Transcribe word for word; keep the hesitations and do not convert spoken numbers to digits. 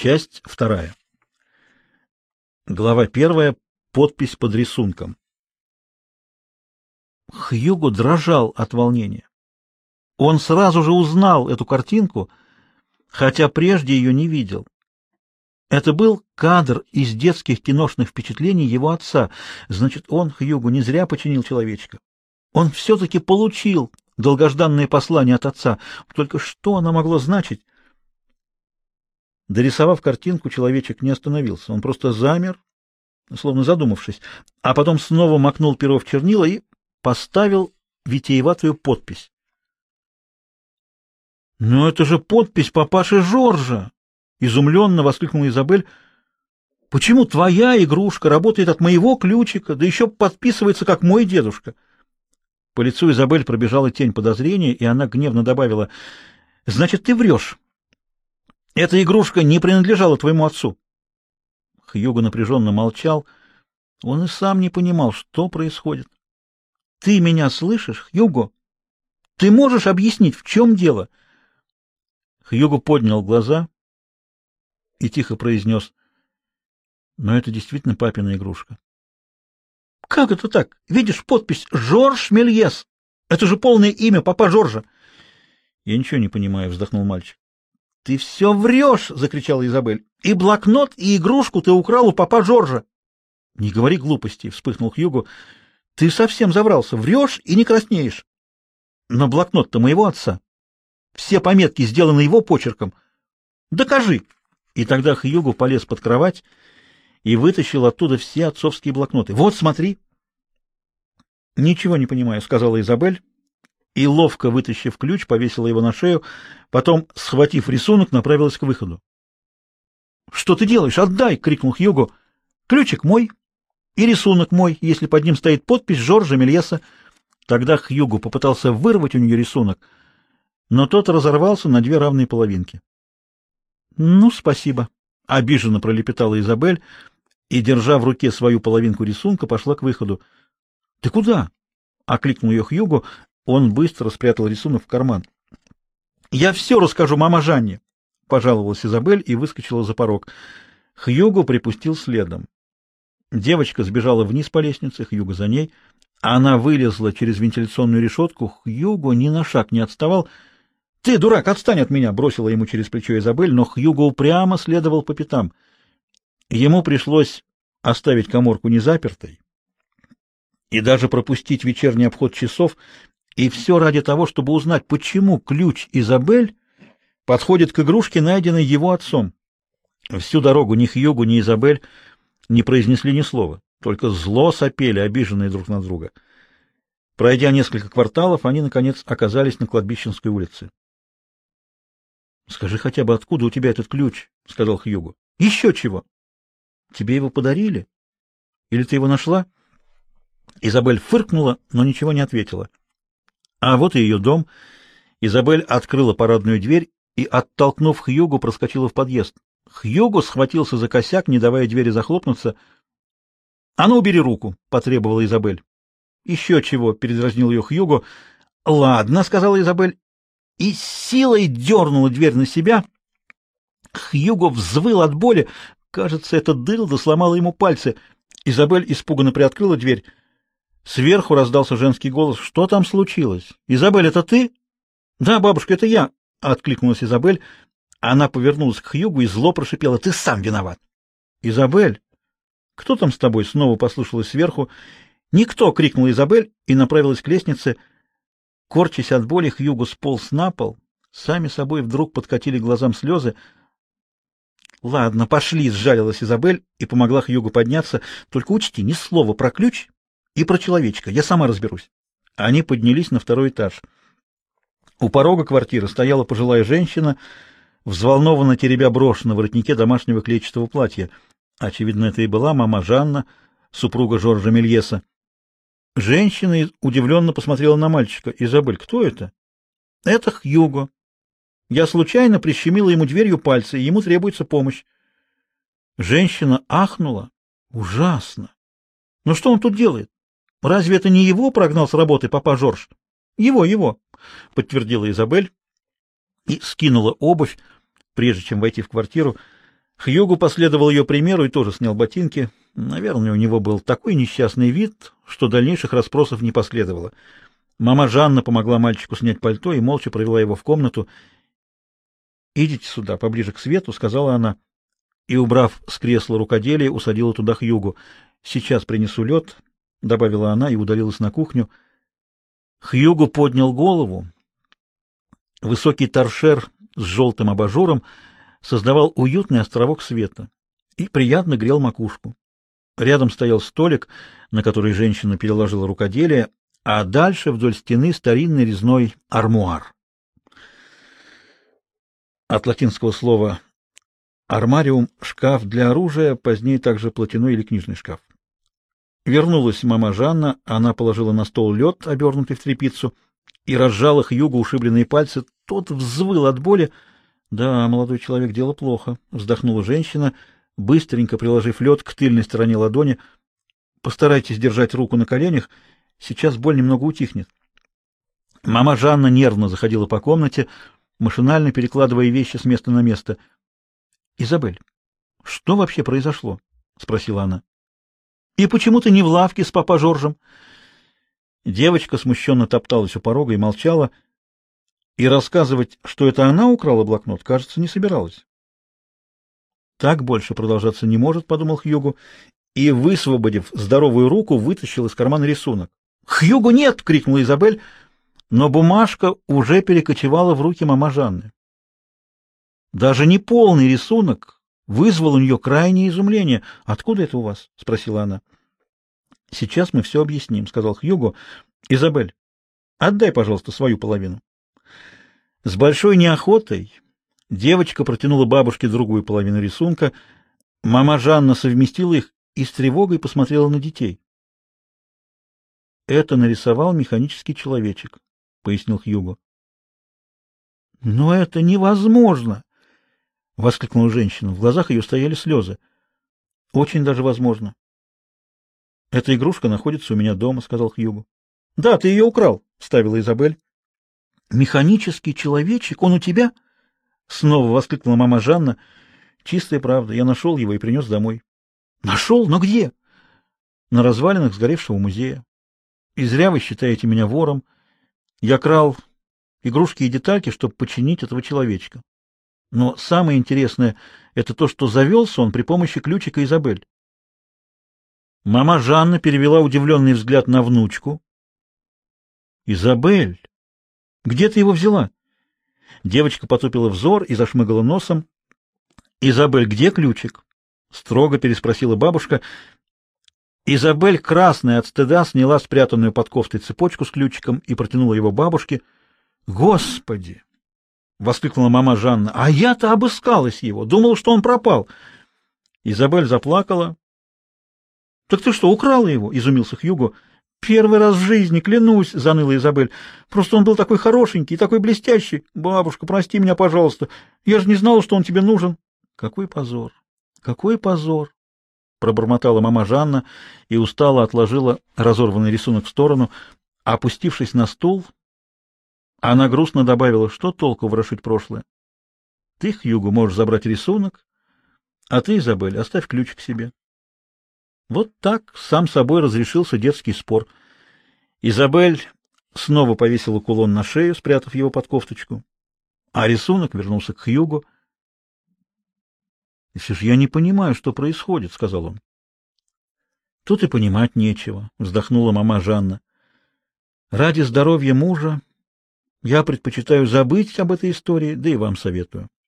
Часть вторая. Глава первая. Подпись под рисунком. Хьюго дрожал от волнения. Он сразу же узнал эту картинку, хотя прежде ее не видел. Это был кадр из детских киношных впечатлений его отца. Значит, он, Хьюго, не зря починил человечка. Он все-таки получил долгожданное послание от отца. Только что оно могло значить? Дорисовав картинку, человечек не остановился. Он просто замер, словно задумавшись, а потом снова макнул перо в чернила и поставил витиеватую подпись. «Но это же подпись папаши Жоржа!» — изумленно воскликнула Изабель. «Почему твоя игрушка работает от моего ключика, да еще подписывается, как мой дедушка?» По лицу Изабель пробежала тень подозрения, и она гневно добавила: «Значит, ты врешь. Эта игрушка не принадлежала твоему отцу». Хьюго напряженно молчал. Он и сам не понимал, что происходит. «Ты меня слышишь, Хьюго? Ты можешь объяснить, в чем дело?» Хьюго поднял глаза и тихо произнес: «Но это действительно папина игрушка». «Как это так? Видишь подпись «Жорж Мельес». Это же полное имя папа Жоржа». «Я ничего не понимаю», — вздохнул мальчик. «Ты все врешь!» — закричала Изабель. «И блокнот, и игрушку ты украл у папа Жоржа!» «Не говори глупостей!» — вспыхнул Хьюго. «Ты совсем заврался. Врешь и не краснеешь. Но блокнот-то моего отца. Все пометки сделаны его почерком. Докажи!» И тогда Хьюго полез под кровать и вытащил оттуда все отцовские блокноты. «Вот, смотри!» «Ничего не понимаю», — сказала Изабель, и, ловко вытащив ключ, повесила его на шею, потом, схватив рисунок, направилась к выходу. «Что ты делаешь? Отдай!» — крикнул Хьюго. «Ключик мой, и рисунок мой, если под ним стоит подпись Жоржа Мельеса». Тогда Хьюго попытался вырвать у нее рисунок, но тот разорвался на две равные половинки. «Ну, спасибо», — обиженно пролепетала Изабель и, держа в руке свою половинку рисунка, пошла к выходу. «Ты куда?» — окликнул ее Хьюго. Он быстро спрятал рисунок в карман. «Я все расскажу мама Жанне», — пожаловалась Изабель и выскочила за порог. Хьюго припустил следом. Девочка сбежала вниз по лестнице, Хьюго за ней. Она вылезла через вентиляционную решетку. Хьюго ни на шаг не отставал. «Ты, дурак, отстань от меня!» — бросила ему через плечо Изабель, но Хьюго упрямо следовал по пятам. Ему пришлось оставить каморку незапертой и даже пропустить вечерний обход часов, и все ради того, чтобы узнать, почему ключ Изабель подходит к игрушке, найденной его отцом. Всю дорогу ни Хьюго, ни Изабель не произнесли ни слова, только зло сопели, обиженные друг на друга. Пройдя несколько кварталов, они, наконец, оказались на Кладбищенской улице. — Скажи хотя бы, откуда у тебя этот ключ? — сказал Хьюго. — Еще чего? — Тебе его подарили? Или ты его нашла? Изабель фыркнула, но ничего не ответила. А вот и ее дом. Изабель открыла парадную дверь и, оттолкнув Хьюго, проскочила в подъезд. Хьюго схватился за косяк, не давая двери захлопнуться. — А ну, убери руку! — потребовала Изабель. — Еще чего! — передразнил ее Хьюго. — Ладно, — сказала Изабель, и силой дернула дверь на себя. Хьюго взвыл от боли. Кажется, эта дылда сломала ему пальцы. Изабель испуганно приоткрыла дверь. Сверху раздался женский голос. — Что там случилось? — Изабель, это ты? — Да, бабушка, это я, — откликнулась Изабель. Она повернулась к Хьюгу и зло прошипела: — Ты сам виноват. — Изабель, кто там с тобой? — снова послышалось сверху. — Никто! — крикнула Изабель и направилась к лестнице. Корчась от боли, Хьюго сполз на пол. Сами собой вдруг подкатили глазам слезы. — Ладно, пошли, — сжалилась Изабель и помогла Хьюгу подняться. — Только учти, ни слова про ключ и про человечка. Я сама разберусь. Они поднялись на второй этаж. У порога квартиры стояла пожилая женщина, взволнованно теребя брошь на воротнике домашнего клетчатого платья. Очевидно, это и была мама Жанна, супруга Жоржа Мельеса. Женщина удивленно посмотрела на мальчика. — Изабель, кто это? — Это Хьюго. Я случайно прищемила ему дверью пальцы, и ему требуется помощь. Женщина ахнула. Ужасно. Но что он тут делает? Разве это не его прогнал с работы папа Жорж? Его, его, подтвердила Изабель и скинула обувь, прежде чем войти в квартиру. Хьюго последовал ее примеру и тоже снял ботинки. Наверное, у него был такой несчастный вид, что дальнейших расспросов не последовало. Мама Жанна помогла мальчику снять пальто и молча провела его в комнату. «Идите сюда, поближе к свету», — сказала она, и, убрав с кресла рукоделие, усадила туда Хьюгу. «Сейчас принесу лед», — добавила она и удалилась на кухню. Хьюго поднял голову. Высокий торшер с желтым абажуром создавал уютный островок света и приятно грел макушку. Рядом стоял столик, на который женщина переложила рукоделие, а дальше вдоль стены старинный резной армуар. От латинского слова «армариум» — шкаф для оружия, позднее также платяной или книжный шкаф. Вернулась мама Жанна, она положила на стол лед, обернутый в тряпицу, и разжала Хьюго ушибленные пальцы. Тот взвыл от боли. «Да, молодой человек, дело плохо», — вздохнула женщина, быстренько приложив лед к тыльной стороне ладони. «Постарайтесь держать руку на коленях, сейчас боль немного утихнет». Мама Жанна нервно заходила по комнате, машинально перекладывая вещи с места на место. «Изабель, что вообще произошло?» — спросила она. «И почему ты не в лавке с папа Жоржем?» Девочка смущенно топталась у порога и молчала, и рассказывать, что это она украла блокнот, кажется, не собиралась. «Так больше продолжаться не может», — подумал Хьюго, и, высвободив здоровую руку, вытащил из кармана рисунок. «Хьюго, нет!» — крикнула Изабель, но бумажка уже перекочевала в руки мама Жанны. Даже неполный рисунок вызвал у нее крайнее изумление. «Откуда это у вас?» — спросила она. «Сейчас мы все объясним», — сказал Хьюго. «Изабель, отдай, пожалуйста, свою половину». С большой неохотой девочка протянула бабушке другую половину рисунка. Мама Жанна совместила их и с тревогой посмотрела на детей. «Это нарисовал механический человечек», — пояснил Хьюго. «Но это невозможно!» — воскликнула женщина. В глазах ее стояли слезы. «Очень даже возможно». «Эта игрушка находится у меня дома», — сказал Хьюго. «Да, ты ее украл», — вставила Изабель. «Механический человечек? Он у тебя?» — снова воскликнула мама Жанна. «Чистая правда. Я нашел его и принес домой». «Нашел? Но где?» «На развалинах сгоревшего музея. И зря вы считаете меня вором. Я крал игрушки и детальки, чтобы починить этого человечка. Но самое интересное — это то, что завелся он при помощи ключика Изабель». Мама Жанна перевела удивленный взгляд на внучку. «Изабель, где ты его взяла?» Девочка потупила взор и зашмыгала носом. «Изабель, где ключик?» — строго переспросила бабушка. Изабель, красная от стыда, сняла спрятанную под кофтой цепочку с ключиком и протянула его бабушке. «Господи!» — воскликнула мама Жанна. «А я-то обыскалась его, думала, что он пропал». Изабель заплакала. «Так ты что, украла его?» — изумился Хьюго. «Первый раз в жизни, клянусь», — заныла Изабель. «Просто он был такой хорошенький и такой блестящий. Бабушка, прости меня, пожалуйста. Я же не знала, что он тебе нужен». «Какой позор! Какой позор!» — пробормотала мама Жанна и устало отложила разорванный рисунок в сторону. Опустившись на стул, она грустно добавила: «Что толку ворошить прошлое? Ты, Хьюго, можешь забрать рисунок, а ты, Изабель, оставь ключик себе». Вот так сам собой разрешился детский спор. Изабель снова повесила кулон на шею, спрятав его под кофточку, а рисунок вернулся к Хьюго. — И все же я не понимаю, что происходит, — сказал он. — Тут и понимать нечего, — вздохнула мама Жанна. — Ради здоровья мужа я предпочитаю забыть об этой истории, да и вам советую.